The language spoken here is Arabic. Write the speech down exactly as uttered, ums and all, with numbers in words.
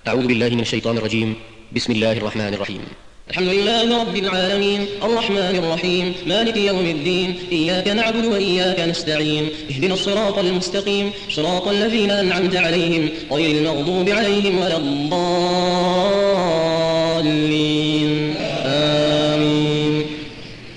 أعوذ بالله من الشيطان الرجيم. بسم الله الرحمن الرحيم. الحمد لله رب العالمين الرحمن الرحيم مالك يوم الدين إياك نعبد وإياك نستعين اهدنا الصراط المستقيم صراط الذين أنعمت عليهم غير المغضوب عليهم ولا الضالين